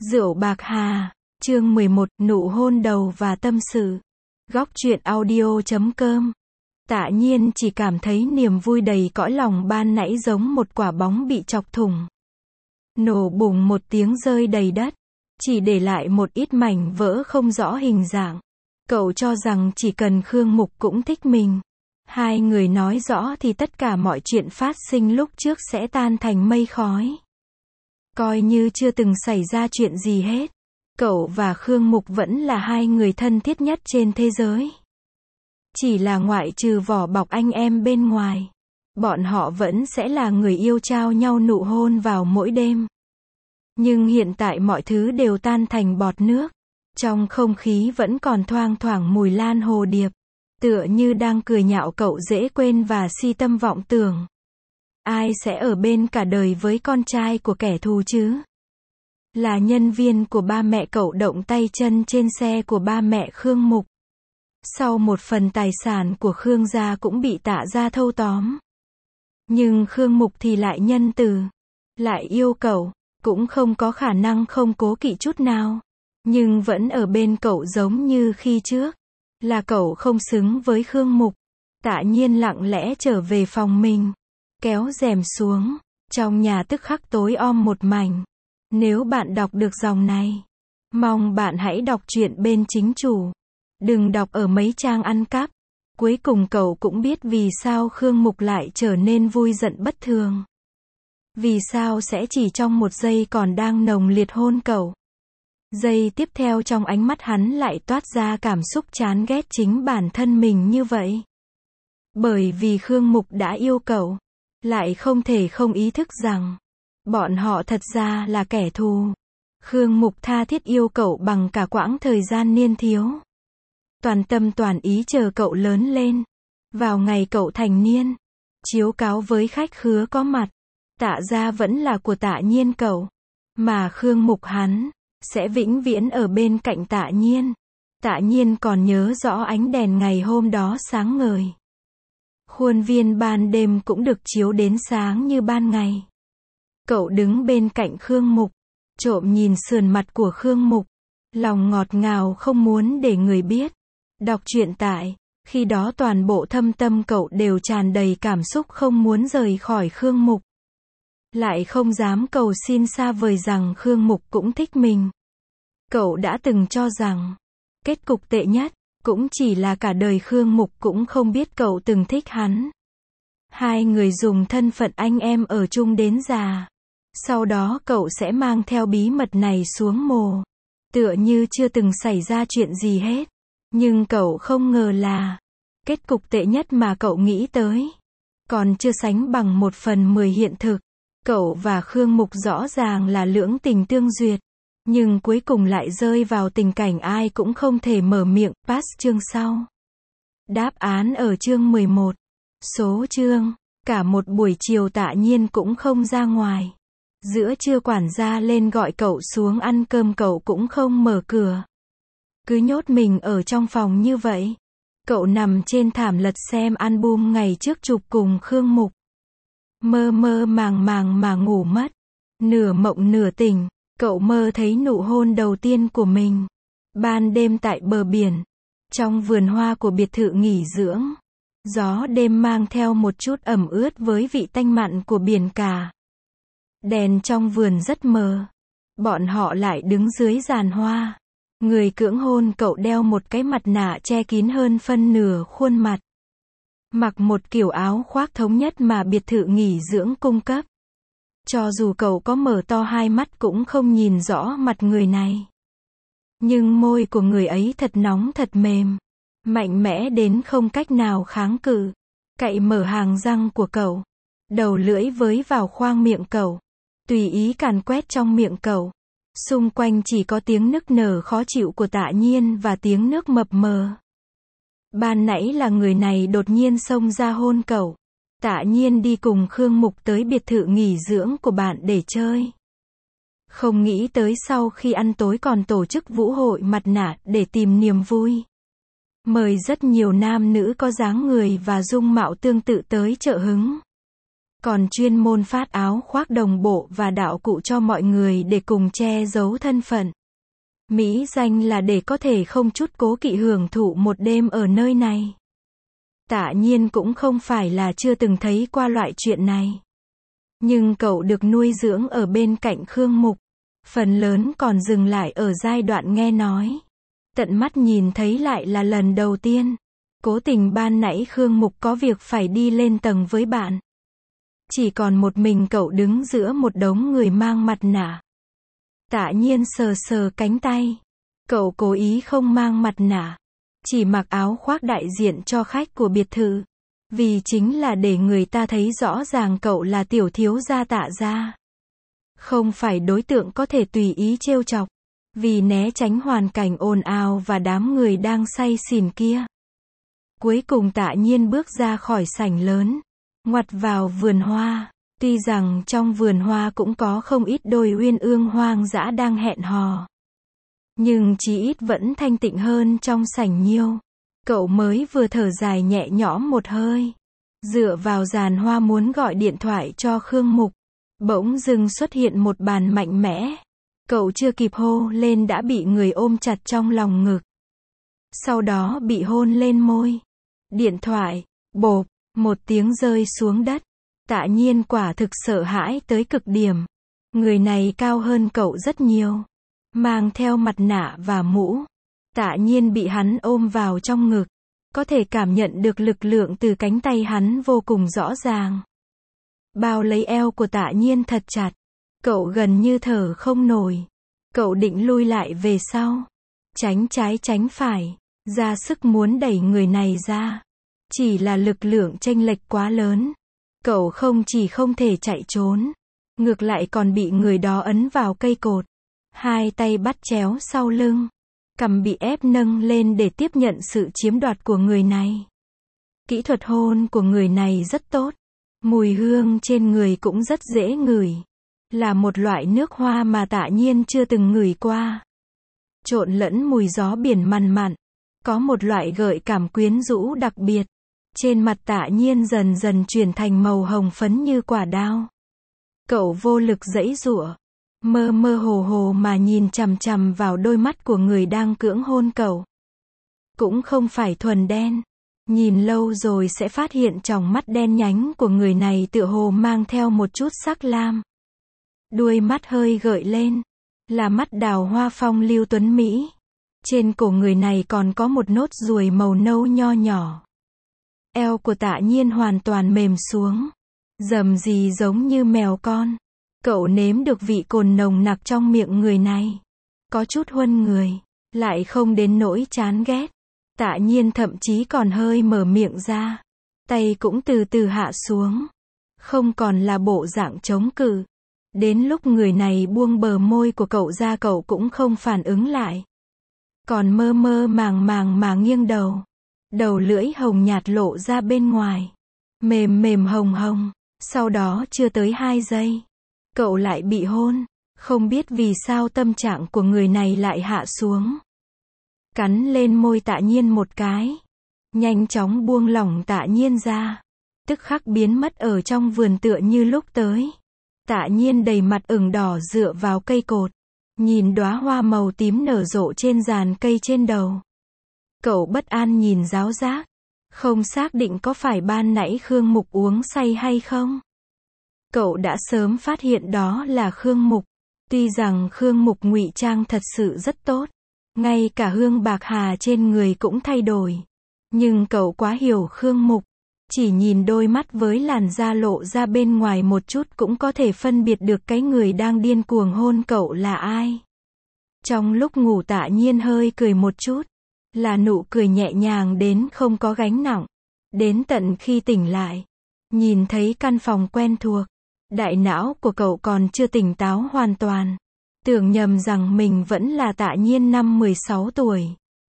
Rượu bạc hà, chương 11, nụ hôn đầu và tâm sự. Góc truyện audio.com. Tạ Nhiên chỉ cảm thấy niềm vui đầy cõi lòng ban nãy giống một quả bóng bị chọc thủng. Nổ bùng một tiếng rơi đầy đất, chỉ để lại một ít mảnh vỡ không rõ hình dạng. Cậu cho rằng chỉ cần Khương Mục cũng thích mình, hai người nói rõ thì tất cả mọi chuyện phát sinh lúc trước sẽ tan thành mây khói. Coi như chưa từng xảy ra chuyện gì hết. Cậu và Khương Mục vẫn là hai người thân thiết nhất trên thế giới. Chỉ là ngoại trừ vỏ bọc anh em bên ngoài, bọn họ vẫn sẽ là người yêu trao nhau nụ hôn vào mỗi đêm. Nhưng hiện tại mọi thứ đều tan thành bọt nước. Trong không khí vẫn còn thoang thoảng mùi lan hồ điệp, tựa như đang cười nhạo cậu dễ quên và si tâm vọng tưởng. Ai sẽ ở bên cả đời với con trai của kẻ thù chứ? Là nhân viên của ba mẹ cậu động tay chân trên xe của ba mẹ Khương Mục. Sau một phần tài sản của Khương gia cũng bị Tạ gia thâu tóm. Nhưng Khương Mục thì lại nhân từ, lại yêu cậu, cũng không có khả năng không cố kỵ chút nào. Nhưng vẫn ở bên cậu giống như khi trước. Là cậu không xứng với Khương Mục. Tạ Nhiên lặng lẽ trở về phòng mình, kéo rèm xuống, trong nhà tức khắc tối om một mảnh. Nếu bạn đọc được dòng này, mong bạn hãy đọc truyện bên chính chủ. Đừng đọc ở mấy trang ăn cắp. Cuối cùng cậu cũng biết vì sao Khương Mục lại trở nên vui giận bất thường. Vì sao sẽ chỉ trong một giây còn đang nồng liệt hôn cậu. Giây tiếp theo trong ánh mắt hắn lại toát ra cảm xúc chán ghét chính bản thân mình như vậy. Bởi vì Khương Mục đã yêu cậu, lại không thể không ý thức rằng bọn họ thật ra là kẻ thù. Khương Mục tha thiết yêu cậu bằng cả quãng thời gian niên thiếu. Toàn tâm toàn ý chờ cậu lớn lên. Vào ngày cậu thành niên, chiếu cáo với khách khứa có mặt, Tạ gia vẫn là của Tạ Nhiên cậu. Mà Khương Mục hắn sẽ vĩnh viễn ở bên cạnh Tạ Nhiên. Tạ Nhiên còn nhớ rõ ánh đèn ngày hôm đó sáng ngời. Khuôn viên ban đêm cũng được chiếu đến sáng như ban ngày. Cậu đứng bên cạnh Khương Mục, trộm nhìn sườn mặt của Khương Mục, lòng ngọt ngào không muốn để người biết. Đọc truyện tại, khi đó toàn bộ thâm tâm cậu đều tràn đầy cảm xúc không muốn rời khỏi Khương Mục. Lại không dám cầu xin xa vời rằng Khương Mục cũng thích mình. Cậu đã từng cho rằng, kết cục tệ nhất, cũng chỉ là cả đời Khương Mục cũng không biết cậu từng thích hắn. Hai người dùng thân phận anh em ở chung đến già. Sau đó cậu sẽ mang theo bí mật này xuống mồ. Tựa như chưa từng xảy ra chuyện gì hết. Nhưng cậu không ngờ là, kết cục tệ nhất mà cậu nghĩ tới, còn chưa sánh bằng 1/10 hiện thực. Cậu và Khương Mục rõ ràng là lưỡng tình tương duyệt. Nhưng cuối cùng lại rơi vào tình cảnh ai cũng không thể mở miệng. Pass chương sau. Đáp án ở chương 11. Số chương. Cả một buổi chiều Tạ Nhiên cũng không ra ngoài. Giữa trưa quản gia lên gọi cậu xuống ăn cơm cậu cũng không mở cửa. Cứ nhốt mình ở trong phòng như vậy. Cậu nằm trên thảm lật xem album ngày trước chụp cùng Khương Mục. Mơ mơ màng màng mà ngủ mất. Nửa mộng nửa tỉnh. Cậu mơ thấy nụ hôn đầu tiên của mình. Ban đêm tại bờ biển. Trong vườn hoa của biệt thự nghỉ dưỡng. Gió đêm mang theo một chút ẩm ướt với vị tanh mặn của biển cả. Đèn trong vườn rất mờ. Bọn họ lại đứng dưới giàn hoa. Người cưỡng hôn cậu đeo một cái mặt nạ che kín hơn phân nửa khuôn mặt. Mặc một kiểu áo khoác thống nhất mà biệt thự nghỉ dưỡng cung cấp. Cho dù cậu có mở to hai mắt cũng không nhìn rõ mặt người này. Nhưng môi của người ấy thật nóng thật mềm. Mạnh mẽ đến không cách nào kháng cự. Cậy mở hàng răng của cậu. Đầu lưỡi với vào khoang miệng cậu. Tùy ý càn quét trong miệng cậu. Xung quanh chỉ có tiếng nức nở khó chịu của Tạ Nhiên và tiếng nước mập mờ. Ban nãy là người này đột nhiên xông ra hôn cậu. Tạ Nhiên đi cùng Khương Mục tới biệt thự nghỉ dưỡng của bạn để chơi. Không nghĩ tới sau khi ăn tối còn tổ chức vũ hội mặt nạ để tìm niềm vui. Mời rất nhiều nam nữ có dáng người và dung mạo tương tự tới trợ hứng. còn chuyên môn phát áo khoác đồng bộ và đạo cụ cho mọi người để cùng che giấu thân phận. Mỹ danh là để có thể không chút cố kỵ hưởng thụ một đêm ở nơi này. Tạ Nhiên cũng không phải là chưa từng thấy qua loại chuyện này. Nhưng cậu được nuôi dưỡng ở bên cạnh Khương Mục. Phần lớn còn dừng lại ở giai đoạn nghe nói. Tận mắt nhìn thấy lại là lần đầu tiên. Cố tình ban nãy Khương Mục có việc phải đi lên tầng với bạn. Chỉ còn một mình cậu đứng giữa một đống người mang mặt nạ. Tạ Nhiên sờ sờ cánh tay. Cậu cố ý không mang mặt nạ. Chỉ mặc áo khoác đại diện cho khách của biệt thự. Vì chính là để người ta thấy rõ ràng cậu là tiểu thiếu gia Tạ gia. Không phải đối tượng có thể tùy ý trêu chọc. Vì né tránh hoàn cảnh ồn ào và đám người đang say xỉn kia. Cuối cùng Tạ Nhiên bước ra khỏi sảnh lớn. Ngoặt vào vườn hoa. Tuy rằng trong vườn hoa cũng có không ít đôi uyên ương hoang dã đang hẹn hò. Nhưng chí ít vẫn thanh tịnh hơn trong sảnh nhiều. Cậu mới vừa thở dài nhẹ nhõm một hơi. Dựa vào giàn hoa muốn gọi điện thoại cho Khương Mục. Bỗng dưng xuất hiện một bàn mạnh mẽ. Cậu chưa kịp hô lên đã bị người ôm chặt trong lòng ngực. Sau đó bị hôn lên môi. Điện thoại, bộp, một tiếng rơi xuống đất. Tạ Nhiên quả thực sợ hãi tới cực điểm. Người này cao hơn cậu rất nhiều. Mang theo mặt nạ và mũ. Tạ Nhiên bị hắn ôm vào trong ngực. Có thể cảm nhận được lực lượng từ cánh tay hắn vô cùng rõ ràng. Bao lấy eo của Tạ Nhiên thật chặt. Cậu gần như thở không nổi. Cậu định lui lại về sau. Tránh trái tránh phải. Ra sức muốn đẩy người này ra. Chỉ là lực lượng chênh lệch quá lớn. Cậu không chỉ không thể chạy trốn. Ngược lại còn bị người đó ấn vào cây cột. Hai tay bắt chéo sau lưng. Cằm bị ép nâng lên để tiếp nhận sự chiếm đoạt của người này. Kỹ thuật hôn của người này rất tốt. Mùi hương trên người cũng rất dễ ngửi. Là một loại nước hoa mà Tạ Nhiên chưa từng ngửi qua. Trộn lẫn mùi gió biển mặn mặn. Có một loại gợi cảm quyến rũ đặc biệt. Trên mặt Tạ Nhiên dần dần chuyển thành màu hồng phấn như quả đao. Cậu vô lực giãy giụa. Mơ mơ hồ hồ mà nhìn chằm chằm vào đôi mắt của người đang cưỡng hôn cậu. Cũng không phải thuần đen. Nhìn lâu rồi sẽ phát hiện tròng mắt đen nhánh của người này tựa hồ mang theo một chút sắc lam. Đuôi mắt hơi gợi lên. Là mắt đào hoa phong lưu tuấn Mỹ. Trên cổ người này còn có một nốt ruồi màu nâu nho nhỏ. Eo của Tạ Nhiên hoàn toàn mềm xuống. Rầm rì giống như mèo con. Cậu nếm được vị cồn nồng nặc trong miệng người này. Có chút huân người. Lại không đến nỗi chán ghét. Tạ Nhiên thậm chí còn hơi mở miệng ra. Tay cũng từ từ hạ xuống. Không còn là bộ dạng chống cự. Đến lúc người này buông bờ môi của cậu ra cậu cũng không phản ứng lại. Còn mơ mơ màng màng mà nghiêng đầu. Đầu lưỡi hồng nhạt lộ ra bên ngoài. Mềm mềm hồng hồng. Sau đó chưa tới 2 giây. Cậu lại bị hôn. Không biết vì sao tâm trạng của người này lại hạ xuống. Cắn lên môi Tạ Nhiên một cái. Nhanh chóng buông lỏng Tạ Nhiên ra. Tức khắc biến mất ở trong vườn tựa như lúc tới. Tạ Nhiên đầy mặt ửng đỏ dựa vào cây cột. Nhìn đóa hoa màu tím nở rộ trên giàn cây trên đầu. Cậu bất an nhìn giáo giác. Không xác định có phải ban nãy Khương Mục uống say hay không. Cậu đã sớm phát hiện đó là Khương Mục. Tuy rằng Khương Mục ngụy trang thật sự rất tốt. Ngay cả hương bạc hà trên người cũng thay đổi. Nhưng cậu quá hiểu Khương Mục. Chỉ nhìn đôi mắt với làn da lộ ra bên ngoài một chút cũng có thể phân biệt được cái người đang điên cuồng hôn cậu là ai. Trong lúc ngủ Tạ Nhiên hơi cười một chút. Là nụ cười nhẹ nhàng đến không có gánh nặng. Đến tận khi tỉnh lại. Nhìn thấy căn phòng quen thuộc. Đại não của cậu còn chưa tỉnh táo hoàn toàn. Tưởng nhầm rằng mình vẫn là Tạ Nhiên năm 16 tuổi.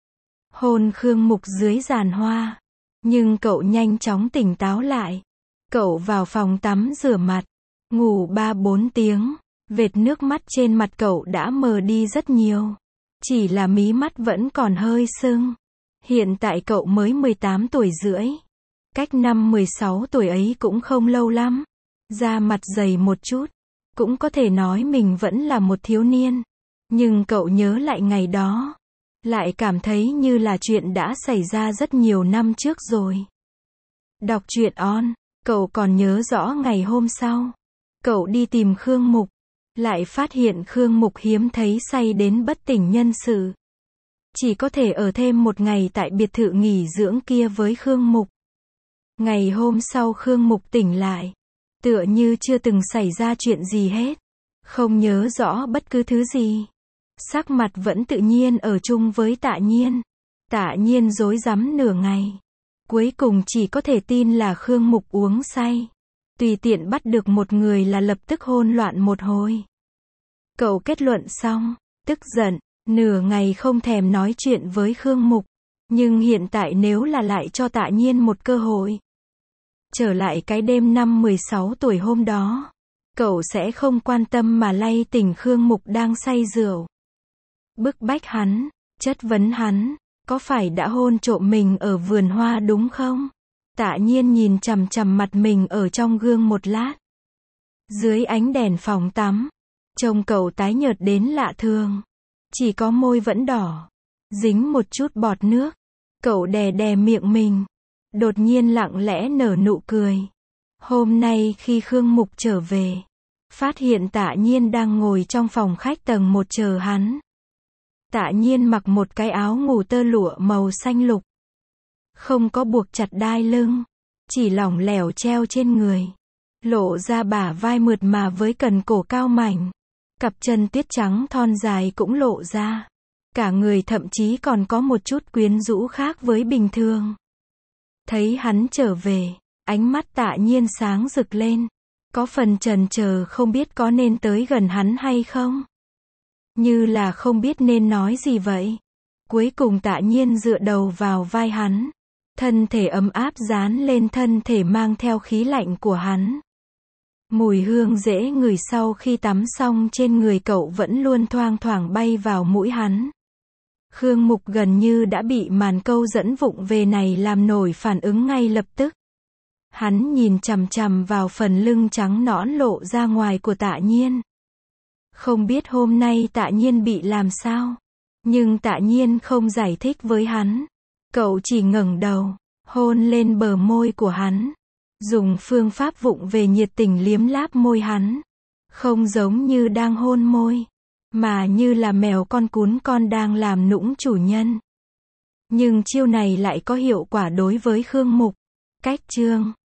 Hôn Khương Mục dưới giàn hoa. Nhưng cậu nhanh chóng tỉnh táo lại. Cậu vào phòng tắm rửa mặt. Ngủ 3-4 tiếng. Vệt nước mắt trên mặt cậu đã mờ đi rất nhiều. Chỉ là mí mắt vẫn còn hơi sưng. Hiện tại cậu mới 18 tuổi rưỡi. Cách năm 16 tuổi ấy cũng không lâu lắm. da mặt dày một chút, cũng có thể nói mình vẫn là một thiếu niên. Nhưng cậu nhớ lại ngày đó, lại cảm thấy như là chuyện đã xảy ra rất nhiều năm trước rồi. Đọc truyện on, cậu còn nhớ rõ ngày hôm sau. Cậu đi tìm Khương Mục, lại phát hiện Khương Mục hiếm thấy say đến bất tỉnh nhân sự. Chỉ có thể ở thêm một ngày tại biệt thự nghỉ dưỡng kia với Khương Mục. Ngày hôm sau Khương Mục tỉnh lại, tựa như chưa từng xảy ra chuyện gì hết, không nhớ rõ bất cứ thứ gì. Sắc mặt vẫn tự nhiên ở chung với Tạ Nhiên. Tạ Nhiên rối rắm nửa ngày, cuối cùng chỉ có thể tin là Khương Mục uống say, tùy tiện bắt được một người là lập tức hôn loạn một hồi. Cậu kết luận xong, tức giận, nửa ngày không thèm nói chuyện với Khương Mục. Nhưng hiện tại nếu là lại cho Tạ Nhiên một cơ hội, trở lại cái đêm năm 16 tuổi hôm đó, cậu sẽ không quan tâm mà lay tỉnh Khương Mục đang say rượu. Bức bách hắn, chất vấn hắn, có phải đã hôn trộm mình ở vườn hoa đúng không? Tạ Nhiên nhìn chằm chằm mặt mình ở trong gương một lát. Dưới ánh đèn phòng tắm, trông cậu tái nhợt đến lạ thường. Chỉ có môi vẫn đỏ, dính một chút bọt nước. Cậu đè đè miệng mình, đột nhiên lặng lẽ nở nụ cười. Hôm nay khi Khương Mục trở về, phát hiện Tạ Nhiên đang ngồi trong phòng khách tầng 1 chờ hắn. Tạ Nhiên mặc một cái áo ngủ tơ lụa màu xanh lục, không có buộc chặt đai lưng, chỉ lỏng lẻo treo trên người, lộ ra bả vai mượt mà với cần cổ cao mảnh. Cặp chân tuyết trắng thon dài cũng lộ ra. Cả người thậm chí còn có một chút quyến rũ khác với bình thường. Thấy hắn trở về, ánh mắt Tạ Nhiên sáng rực lên. Có phần chần chờ không biết có nên tới gần hắn hay không. Như là không biết nên nói gì vậy. Cuối cùng Tạ Nhiên dựa đầu vào vai hắn. Thân thể ấm áp dán lên thân thể mang theo khí lạnh của hắn. Mùi hương dễ ngửi sau khi tắm xong trên người cậu vẫn luôn thoang thoảng bay vào mũi hắn. Khương Mục gần như đã bị màn câu dẫn vụng về này làm nổi phản ứng ngay lập tức. Hắn nhìn chằm chằm vào phần lưng trắng nõn lộ ra ngoài của Tạ Nhiên. Không biết hôm nay Tạ Nhiên bị làm sao. Nhưng Tạ Nhiên không giải thích với hắn. Cậu chỉ ngẩng đầu, hôn lên bờ môi của hắn. Dùng phương pháp vụng về nhiệt tình liếm láp môi hắn. Không giống như đang hôn môi, mà như là mèo con cún con đang làm nũng chủ nhân. Nhưng chiêu này lại có hiệu quả đối với Khương Mục. Cách chương